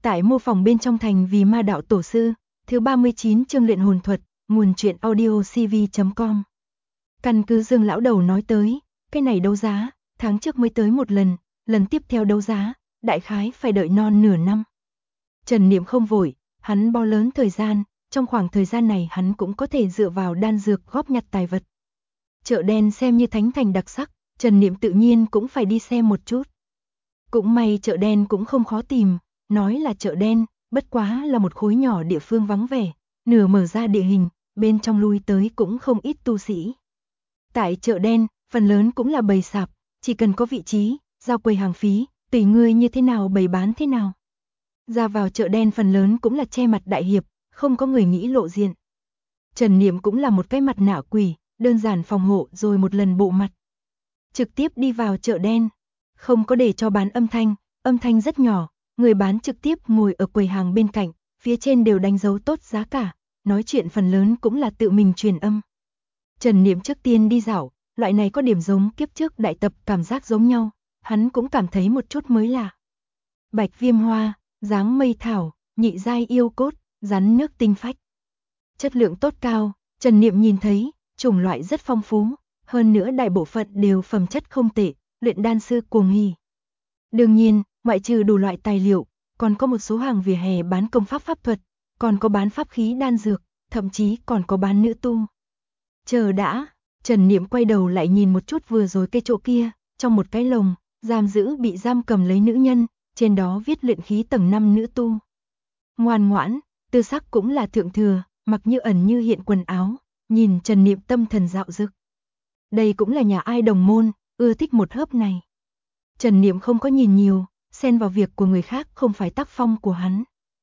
Tại mô phỏng bên trong thành vì ma đạo tổ sư, thứ 39 chương luyện hồn thuật, nguồn truyện audio cv.com. Căn cứ Dương lão đầu nói tới, cái này đấu giá, tháng trước mới tới một lần, lần tiếp theo đấu giá, đại khái phải đợi non nửa năm. Trần Niệm không vội, hắn bao lớn thời gian, trong khoảng thời gian này hắn cũng có thể dựa vào đan dược góp nhặt tài vật. Chợ đen xem như thánh thành đặc sắc, Trần Niệm tự nhiên cũng phải đi xem một chút. Cũng may chợ đen cũng không khó tìm, nói là chợ đen, bất quá là một khối nhỏ địa phương vắng vẻ, nửa mở ra địa hình, bên trong lui tới cũng không ít tu sĩ. Tại chợ đen, phần lớn cũng là bày sạp, chỉ cần có vị trí, giao quầy hàng phí, tùy ngươi như thế nào bày bán thế nào. Ra vào chợ đen phần lớn cũng là che mặt đại hiệp, không có người nghĩ lộ diện. Trần Niệm cũng là một cái mặt nạ quỷ, đơn giản phòng hộ rồi một lần bộ mặt. Trực tiếp đi vào chợ đen, không có để cho bán âm thanh rất nhỏ, người bán trực tiếp ngồi ở quầy hàng bên cạnh, phía trên đều đánh dấu tốt giá cả, nói chuyện phần lớn cũng là tự mình truyền âm. Trần Niệm trước tiên đi dạo, loại này có điểm giống kiếp trước đại tập cảm giác giống nhau, hắn cũng cảm thấy một chút mới lạ. Bạch viêm hoa, dáng mây thảo, nhị giai yêu cốt, rắn nước tinh phách. Chất lượng tốt cao, Trần Niệm nhìn thấy, chủng loại rất phong phú, hơn nữa đại bộ phận đều phẩm chất không tệ, luyện đan sư cuồng hỉ. Đương nhiên, ngoại trừ đủ loại tài liệu, còn có một số hàng vỉa hè bán công pháp pháp thuật, còn có bán pháp khí đan dược, thậm chí còn có bán nữ tu. Chờ đã, Trần Niệm quay đầu lại nhìn một chút vừa rồi cái chỗ kia, trong một cái lồng, giam giữ bị giam cầm lấy nữ nhân, trên đó viết luyện khí tầng 5 nữ tu. Ngoan ngoãn, tư sắc cũng là thượng thừa, mặc như ẩn như hiện quần áo, nhìn Trần Niệm tâm thần dạo dực. Đây cũng là nhà ai đồng môn, ưa thích một hớp này. Trần Niệm không có nhìn nhiều, xen vào việc của người khác không phải tác phong của hắn.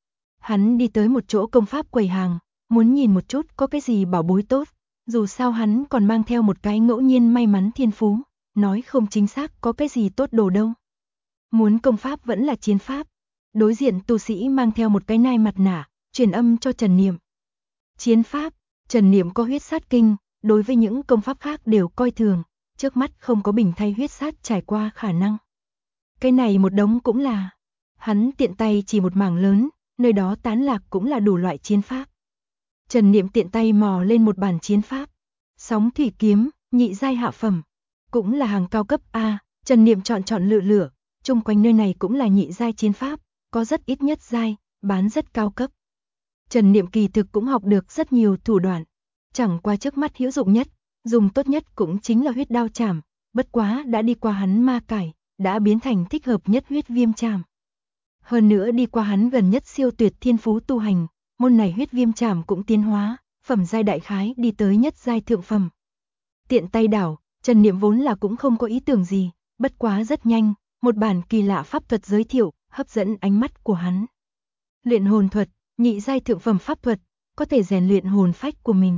Hắn đi tới một chỗ công pháp quầy hàng, muốn nhìn một chút có cái gì bảo bối tốt, dù sao hắn còn mang theo một cái ngẫu nhiên may mắn thiên phú, nói không chính xác có cái gì tốt đồ đâu. Muốn công pháp vẫn là chiến pháp. Đối diện tu sĩ mang theo một cái nai mặt nạ, truyền âm cho Trần Niệm. Chiến pháp, Trần Niệm có huyết sát kinh, đối với những công pháp khác đều coi thường, trước mắt không có bình thay huyết sát trải qua khả năng. Cái này một đống cũng là, hắn tiện tay chỉ một mảng lớn, nơi đó tán lạc cũng là đủ loại chiến pháp. Trần Niệm tiện tay mò lên một bản chiến pháp, sóng thủy kiếm, nhị giai hạ phẩm, cũng là hàng cao cấp A, Trần Niệm chọn lựa, chung quanh nơi này cũng là nhị giai chiến pháp, có rất ít nhất giai, bán rất cao cấp. Trần Niệm kỳ thực cũng học được rất nhiều thủ đoạn, chẳng qua trước mắt hữu dụng nhất, dùng tốt nhất cũng chính là huyết đao chảm, bất quá đã đi qua hắn ma cải, đã biến thành thích hợp nhất huyết viêm chảm. Hơn nữa đi qua hắn gần nhất siêu tuyệt thiên phú tu hành, môn này huyết viêm chảm cũng tiến hóa, phẩm giai đại khái đi tới nhất giai thượng phẩm. Tiện tay đảo, Trần Niệm vốn là cũng không có ý tưởng gì, bất quá rất nhanh, một bản kỳ lạ pháp thuật giới thiệu, hấp dẫn ánh mắt của hắn. Luyện hồn thuật, nhị giai thượng phẩm pháp thuật, có thể rèn luyện hồn phách của mình.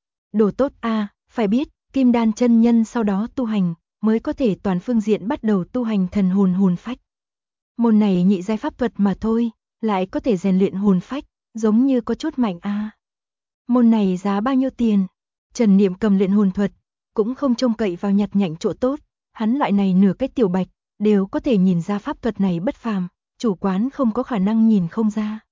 Đồ tốt a, phải biết, Kim Đan chân nhân sau đó tu hành, mới có thể toàn phương diện bắt đầu tu hành thần hồn phách. Môn này nhị giai pháp thuật mà thôi, lại có thể rèn luyện hồn phách, giống như có chút mạnh a. Môn này giá bao nhiêu tiền? Trần Niệm cầm luyện hồn thuật, cũng không trông cậy vào nhặt nhạnh chỗ tốt, hắn loại này nửa cái tiểu bạch, đều có thể nhìn ra pháp thuật này bất phàm, chủ quán không có khả năng nhìn không ra.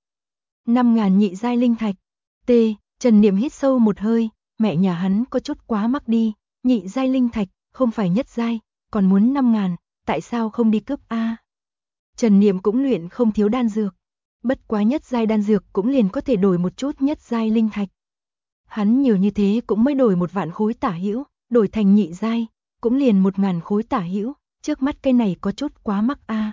5.000 nhị giai linh thạch. T, Trần Niệm hít sâu một hơi, mẹ nhà hắn có chút quá mắc đi, nhị giai linh thạch, không phải nhất giai, còn muốn 5.000, tại sao không đi cướp a? Trần Niệm cũng luyện không thiếu đan dược, bất quá nhất giai đan dược cũng liền có thể đổi một chút nhất giai linh thạch. Hắn nhiều như thế cũng mới đổi 1 vạn khối tả hữu, đổi thành nhị giai, cũng liền 1.000 khối tả hữu, trước mắt cái này có chút quá mắc a.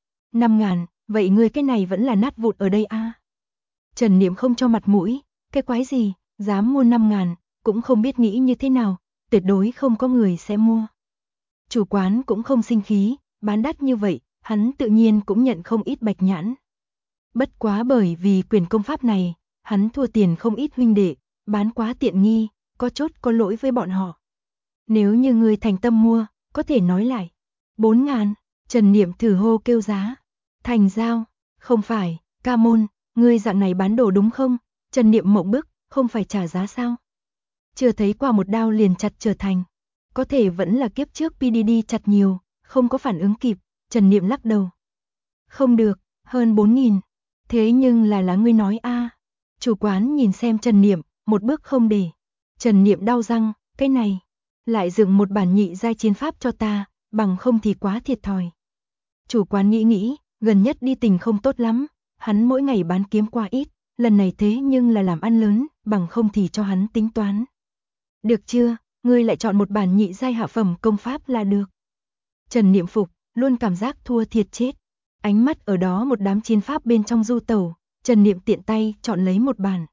5.000, vậy ngươi cái này vẫn là nát vụn ở đây a. Trần Niệm không cho mặt mũi, cái quái gì, dám mua 5.000, cũng không biết nghĩ như thế nào, tuyệt đối không có người sẽ mua. Chủ quán cũng không sinh khí, bán đắt như vậy, hắn tự nhiên cũng nhận không ít bạch nhãn. Bất quá bởi vì quyền công pháp này, hắn thua tiền không ít huynh đệ, bán quá tiện nghi, có chốt có lỗi với bọn họ. Nếu như người thành tâm mua, có thể nói lại. 4.000, Trần Niệm thử hô kêu giá. Thành giao, không phải, ca môn, ngươi dạng này bán đồ đúng không? Trần Niệm mộng bức, không phải trả giá sao? Chưa thấy qua một đao liền chặt trở thành. Có thể vẫn là kiếp trước PDD chặt nhiều, không có phản ứng kịp, Trần Niệm lắc đầu. Không được, hơn 4.000. Thế nhưng là ngươi nói a. Chủ quán nhìn xem Trần Niệm, một bước không để. Trần Niệm đau răng, cái này, lại dựng một bản nhị giai chiến pháp cho ta, bằng không thì quá thiệt thòi. Chủ quán nghĩ, gần nhất đi tình không tốt lắm, hắn mỗi ngày bán kiếm qua ít, lần này thế nhưng là làm ăn lớn, bằng không thì cho hắn tính toán. Được chưa, ngươi lại chọn một bản nhị giai hạ phẩm công pháp là được. Trần Niệm phục, luôn cảm giác thua thiệt chết. Ánh mắt ở đó một đám chiến pháp bên trong du tẩu, Trần Niệm tiện tay chọn lấy một bản.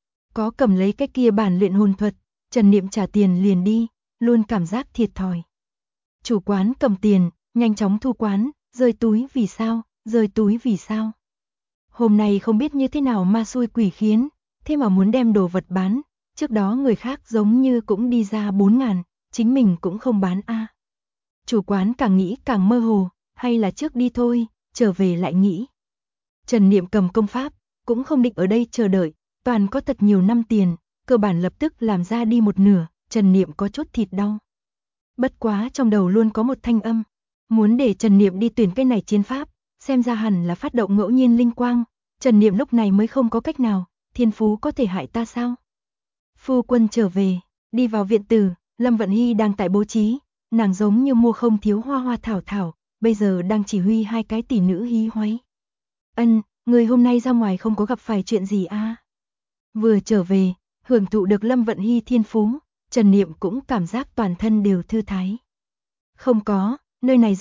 Có cầm lấy cái kia bản luyện hồn thuật, Trần Niệm trả tiền liền đi, luôn cảm giác thiệt thòi. Chủ quán cầm tiền, nhanh chóng thu quán, rơi túi vì sao, rơi túi vì sao. Hôm nay không biết như thế nào ma xui quỷ khiến, thế mà muốn đem đồ vật bán, trước đó người khác giống như cũng đi ra 4.000, chính mình cũng không bán a. Chủ quán càng nghĩ càng mơ hồ, hay là trước đi thôi, trở về lại nghĩ. Trần Niệm cầm công pháp, cũng không định ở đây chờ đợi, toàn có thật nhiều năm tiền, cơ bản lập tức làm ra đi một nửa, Trần Niệm có chút thịt đau. Bất quá trong đầu luôn có một thanh âm, muốn để Trần Niệm đi tuyển cái này chiến pháp, xem ra hẳn là phát động ngẫu nhiên linh quang, Trần Niệm lúc này mới không có cách nào, thiên phú có thể hại ta sao? Phu quân trở về, đi vào viện tử, Lâm Vận Hy đang tại bố trí, nàng giống như mua không thiếu hoa hoa thảo thảo, bây giờ đang chỉ huy hai cái tỷ nữ hí hoáy. Ân, người hôm nay ra ngoài không có gặp phải chuyện gì a? Vừa trở về, hưởng thụ được Lâm Vận Hy thiên phú, Trần Niệm cũng cảm giác toàn thân đều thư thái. Không có, nơi này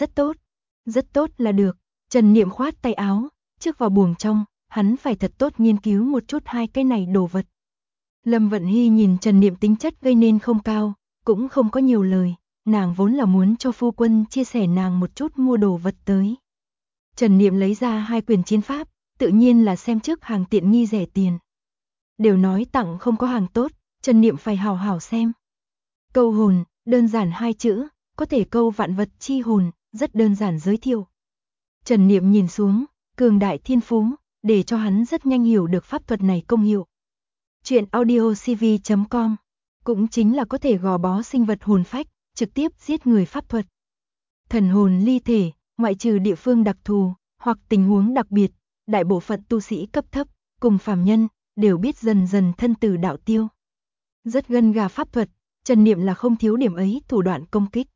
rất tốt là được. Trần Niệm khoát tay áo, trước vào buồng trong, hắn phải thật tốt nghiên cứu một chút hai cái này đồ vật. Lâm Vận Hy nhìn Trần Niệm tính chất gây nên không cao, cũng không có nhiều lời, nàng vốn là muốn cho phu quân chia sẻ nàng một chút mua đồ vật tới. Trần Niệm lấy ra hai quyển chiến pháp, tự nhiên là xem trước hàng tiện nghi rẻ tiền. Đều nói tặng không có hàng tốt, Trần Niệm phải hào hào xem. Câu hồn, đơn giản hai chữ, có thể câu vạn vật chi hồn, rất đơn giản giới thiệu. Trần Niệm nhìn xuống, cường đại thiên phú, để cho hắn rất nhanh hiểu được pháp thuật này công hiệu. Chuyện audiocv.com, cũng chính là có thể gò bó sinh vật hồn phách, trực tiếp giết người pháp thuật. Thần hồn ly thể, ngoại trừ địa phương đặc thù, hoặc tình huống đặc biệt, đại bộ phận tu sĩ cấp thấp, cùng phàm nhân, đều biết dần dần thân tử đạo tiêu. Rất gân gà pháp thuật, Trần Niệm là không thiếu điểm ấy thủ đoạn công kích.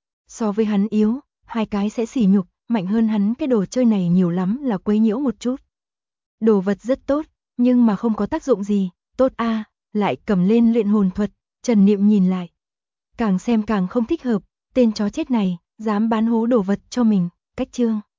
So với hắn yếu, hai cái sẽ sỉ nhục, mạnh hơn hắn cái đồ chơi này nhiều lắm là quấy nhiễu một chút. Đồ vật rất tốt, nhưng mà không có tác dụng gì, tốt a, lại cầm lên luyện hồn thuật, Trần Niệm nhìn lại. Càng xem càng không thích hợp, tên chó chết này, dám bán hố đồ vật cho mình, cách chương.